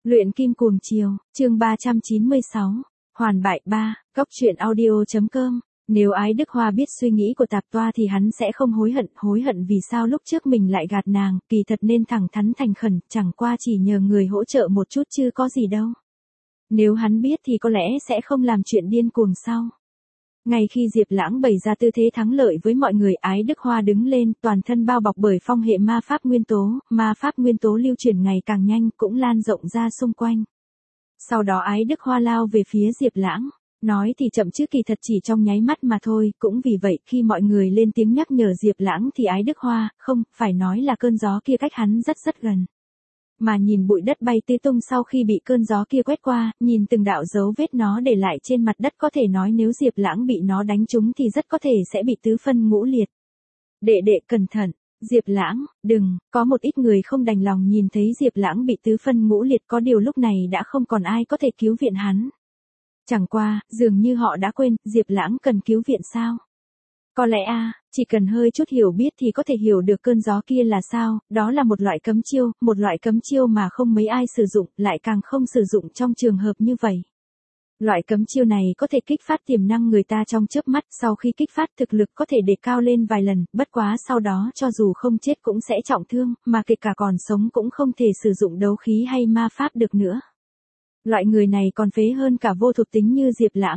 Luyện kim cuồng chiều, chương 396, hoàn bại 3, góc truyện audio.com. Nếu Ái Đức Hoa biết suy nghĩ của Tạp Toa thì hắn sẽ không hối hận vì sao lúc trước mình lại gạt nàng, kỳ thật nên thẳng thắn thành khẩn, chẳng qua chỉ nhờ người hỗ trợ một chút chứ có gì đâu. Nếu hắn biết thì có lẽ sẽ không làm chuyện điên cuồng sau. Ngay khi Diệp Lãng bày ra tư thế thắng lợi với mọi người, Ái Đức Hoa đứng lên, toàn thân bao bọc bởi phong hệ ma pháp nguyên tố lưu chuyển ngày càng nhanh, cũng lan rộng ra xung quanh. Sau đó Ái Đức Hoa lao về phía Diệp Lãng, nói thì chậm chứ kỳ thật chỉ trong nháy mắt mà thôi, cũng vì vậy khi mọi người lên tiếng nhắc nhở Diệp Lãng thì Ái Đức Hoa, không, phải nói là cơn gió kia cách hắn rất gần. Mà nhìn bụi đất bay tứ tung sau khi bị cơn gió kia quét qua, nhìn từng đạo dấu vết nó để lại trên mặt đất, có thể nói nếu Diệp Lãng bị nó đánh trúng thì rất có thể sẽ bị tứ phân ngũ liệt. Đệ đệ cẩn thận, Diệp Lãng, đừng, có một ít người không đành lòng nhìn thấy Diệp Lãng bị tứ phân ngũ liệt, có điều lúc này đã không còn ai có thể cứu viện hắn. Chẳng qua, dường như họ đã quên, Diệp Lãng cần cứu viện sao? Có lẽ chỉ cần hơi chút hiểu biết thì có thể hiểu được cơn gió kia là sao, đó là một loại cấm chiêu mà không mấy ai sử dụng, lại càng không sử dụng trong trường hợp như vậy. Loại cấm chiêu này có thể kích phát tiềm năng người ta trong chớp mắt, sau khi kích phát thực lực có thể đề cao lên vài lần, bất quá sau đó cho dù không chết cũng sẽ trọng thương, mà kể cả còn sống cũng không thể sử dụng đấu khí hay ma pháp được nữa. Loại người này còn phế hơn cả vô thuộc tính như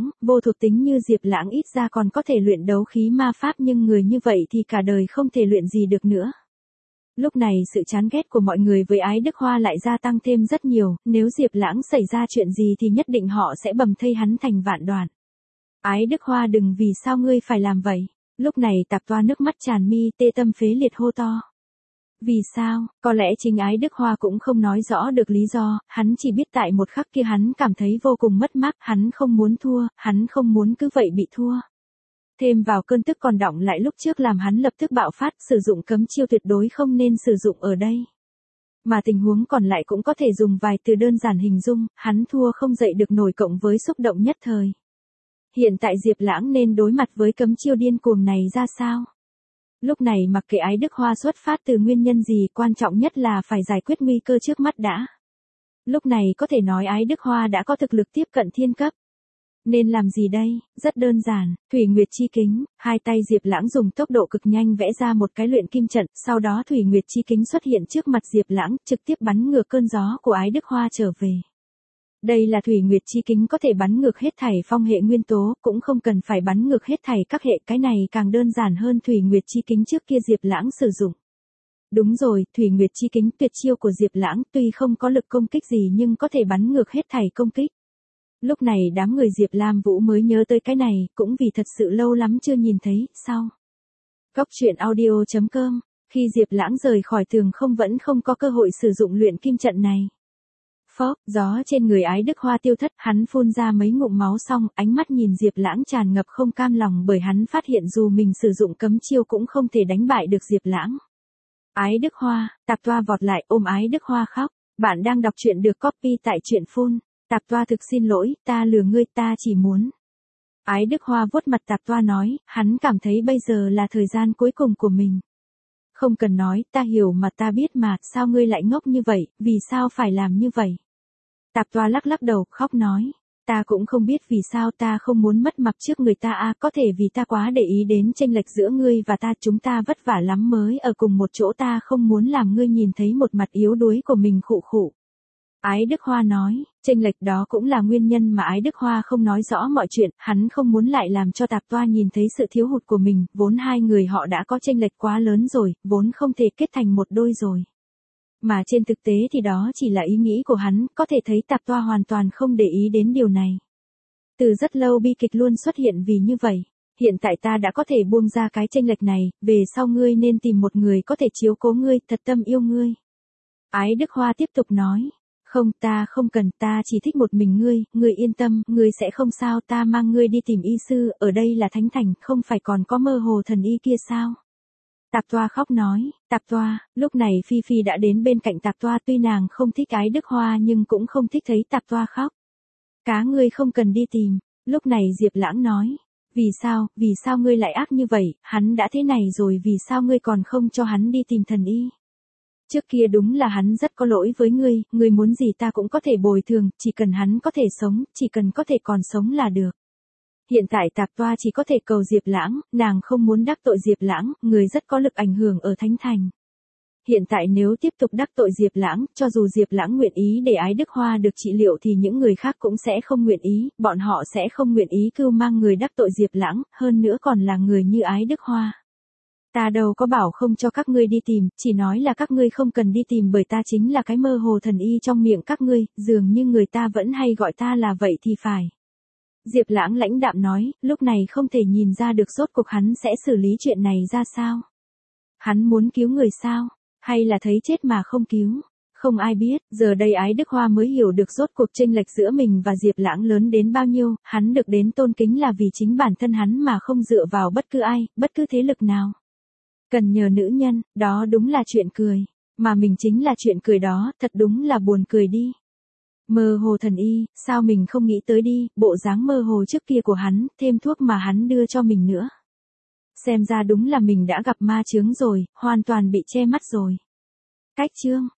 Diệp Lãng ít ra còn có thể luyện đấu khí ma pháp, nhưng người như vậy thì cả đời không thể luyện gì được nữa. Lúc này sự chán ghét của mọi người với Ái Đức Hoa lại gia tăng thêm rất nhiều, nếu Diệp Lãng xảy ra chuyện gì thì nhất định họ sẽ bầm thây hắn thành vạn đoạn. Ái Đức Hoa đừng, vì sao ngươi phải làm vậy? Lúc này Tạp Toa nước mắt tràn mi, tê tâm phế liệt hô to. Vì sao? Có lẽ chính Ái Đức Hoa cũng không nói rõ được lý do, hắn chỉ biết tại một khắc kia hắn cảm thấy vô cùng mất mát, hắn không muốn thua, hắn không muốn cứ vậy bị thua. Thêm vào cơn tức còn đọng lại lúc trước làm hắn lập tức bạo phát, sử dụng cấm chiêu tuyệt đối không nên sử dụng ở đây. Mà tình huống còn lại cũng có thể dùng vài từ đơn giản hình dung, hắn thua không dậy được nổi cộng với xúc động nhất thời. Hiện tại Diệp Lãng nên đối mặt với cấm chiêu điên cuồng này ra sao? Lúc này mặc kệ Ái Đức Hoa xuất phát từ nguyên nhân gì, quan trọng nhất là phải giải quyết nguy cơ trước mắt đã. Lúc này có thể nói Ái Đức Hoa đã có thực lực tiếp cận thiên cấp. Nên làm gì đây? Rất đơn giản, Thủy Nguyệt Chi Kính, hai tay Diệp Lãng dùng tốc độ cực nhanh vẽ ra một cái luyện kim trận, sau đó Thủy Nguyệt Chi Kính xuất hiện trước mặt Diệp Lãng, trực tiếp bắn ngược cơn gió của Ái Đức Hoa trở về. Đây là Thủy Nguyệt Chi Kính có thể bắn ngược hết thảy phong hệ nguyên tố, cũng không cần phải bắn ngược hết thảy các hệ, cái này càng đơn giản hơn Thủy Nguyệt Chi Kính trước kia Diệp Lãng sử dụng. Đúng rồi, Thủy Nguyệt Chi Kính tuyệt chiêu của Diệp Lãng tuy không có lực công kích gì nhưng có thể bắn ngược hết thảy công kích. Lúc này đám người Diệp Lam Vũ mới nhớ tới cái này, cũng vì thật sự lâu lắm chưa nhìn thấy, sau. Góc truyện audio.com, khi Diệp Lãng rời khỏi tường vẫn không có cơ hội sử dụng luyện kim trận này. Phốc, gió trên người Ái Đức Hoa tiêu thất, hắn phun ra mấy ngụm máu xong, ánh mắt nhìn Diệp Lãng tràn ngập không cam lòng bởi hắn phát hiện dù mình sử dụng cấm chiêu cũng không thể đánh bại được Diệp Lãng. Ái Đức Hoa, Tạp Toa vọt lại ôm Ái Đức Hoa khóc, bạn đang đọc truyện được copy tại truyện phun. Tạp Toa thực xin lỗi, ta lừa ngươi, ta chỉ muốn. Ái Đức Hoa vuốt mặt Tạp Toa nói, hắn cảm thấy bây giờ là thời gian cuối cùng của mình. Không cần nói, ta hiểu mà, ta biết mà, sao ngươi lại ngốc như vậy, vì sao phải làm như vậy? Tạp Toa lắc đầu, khóc nói, ta cũng không biết vì sao, ta không muốn mất mặt trước người ta có thể vì ta quá để ý đến chênh lệch giữa ngươi và ta, chúng ta vất vả lắm mới ở cùng một chỗ, ta không muốn làm ngươi nhìn thấy một mặt yếu đuối của mình khụ. Ái Đức Hoa nói, chênh lệch đó cũng là nguyên nhân mà Ái Đức Hoa không nói rõ mọi chuyện, hắn không muốn lại làm cho Tạp Toa nhìn thấy sự thiếu hụt của mình, vốn hai người họ đã có chênh lệch quá lớn rồi, vốn không thể kết thành một đôi rồi. Mà trên thực tế thì đó chỉ là ý nghĩ của hắn, có thể thấy Tạp Toa hoàn toàn không để ý đến điều này. Từ rất lâu bi kịch luôn xuất hiện vì như vậy. Hiện tại ta đã có thể buông ra cái chênh lệch này, về sau ngươi nên tìm một người có thể chiếu cố ngươi, thật tâm yêu ngươi. Ái Đức Hoa tiếp tục nói. Không, ta không cần, ta chỉ thích một mình ngươi yên tâm, ngươi sẽ không sao, ta mang ngươi đi tìm y sư, ở đây là Thánh Thành, không phải còn có Mơ Hồ Thần Y kia sao? Tạp Toa khóc nói, Tạp Toa, lúc này Phi Phi đã đến bên cạnh Tạp Toa, tuy nàng không thích Ái Đức Hoa nhưng cũng không thích thấy Tạp Toa khóc. Cá ngươi không cần đi tìm, lúc này Diệp Lãng nói, vì sao ngươi lại ác như vậy, hắn đã thế này rồi vì sao ngươi còn không cho hắn đi tìm thần y? Trước kia đúng là hắn rất có lỗi với ngươi muốn gì ta cũng có thể bồi thường, chỉ cần hắn có thể sống, chỉ cần có thể còn sống là được. Hiện tại Tạp Toa chỉ có thể cầu Diệp Lãng, nàng không muốn đắc tội Diệp Lãng, người rất có lực ảnh hưởng ở Thánh Thành. Hiện tại nếu tiếp tục đắc tội Diệp Lãng, cho dù Diệp Lãng nguyện ý để Ái Đức Hoa được trị liệu thì những người khác cũng sẽ không nguyện ý, bọn họ sẽ không nguyện ý cưu mang người đắc tội Diệp Lãng, hơn nữa còn là người như Ái Đức Hoa. Ta đâu có bảo không cho các ngươi đi tìm, chỉ nói là các ngươi không cần đi tìm bởi ta chính là cái mơ hồ thần y trong miệng các ngươi, dường như người ta vẫn hay gọi ta là vậy thì phải. Diệp Lãng lãnh đạm nói, lúc này không thể nhìn ra được rốt cuộc hắn sẽ xử lý chuyện này ra sao. Hắn muốn cứu người sao, hay là thấy chết mà không cứu. Không ai biết, giờ đây Ái Đức Hoa mới hiểu được rốt cuộc chênh lệch giữa mình và Diệp Lãng lớn đến bao nhiêu, hắn được đến tôn kính là vì chính bản thân hắn mà không dựa vào bất cứ ai, bất cứ thế lực nào. Cần nhờ nữ nhân, đó đúng là chuyện cười, mà mình chính là chuyện cười đó, thật đúng là buồn cười đi. Mơ hồ thần y, sao mình không nghĩ tới đi, bộ dáng mơ hồ trước kia của hắn, thêm thuốc mà hắn đưa cho mình nữa. Xem ra đúng là mình đã gặp ma chướng rồi, hoàn toàn bị che mắt rồi. Cách chương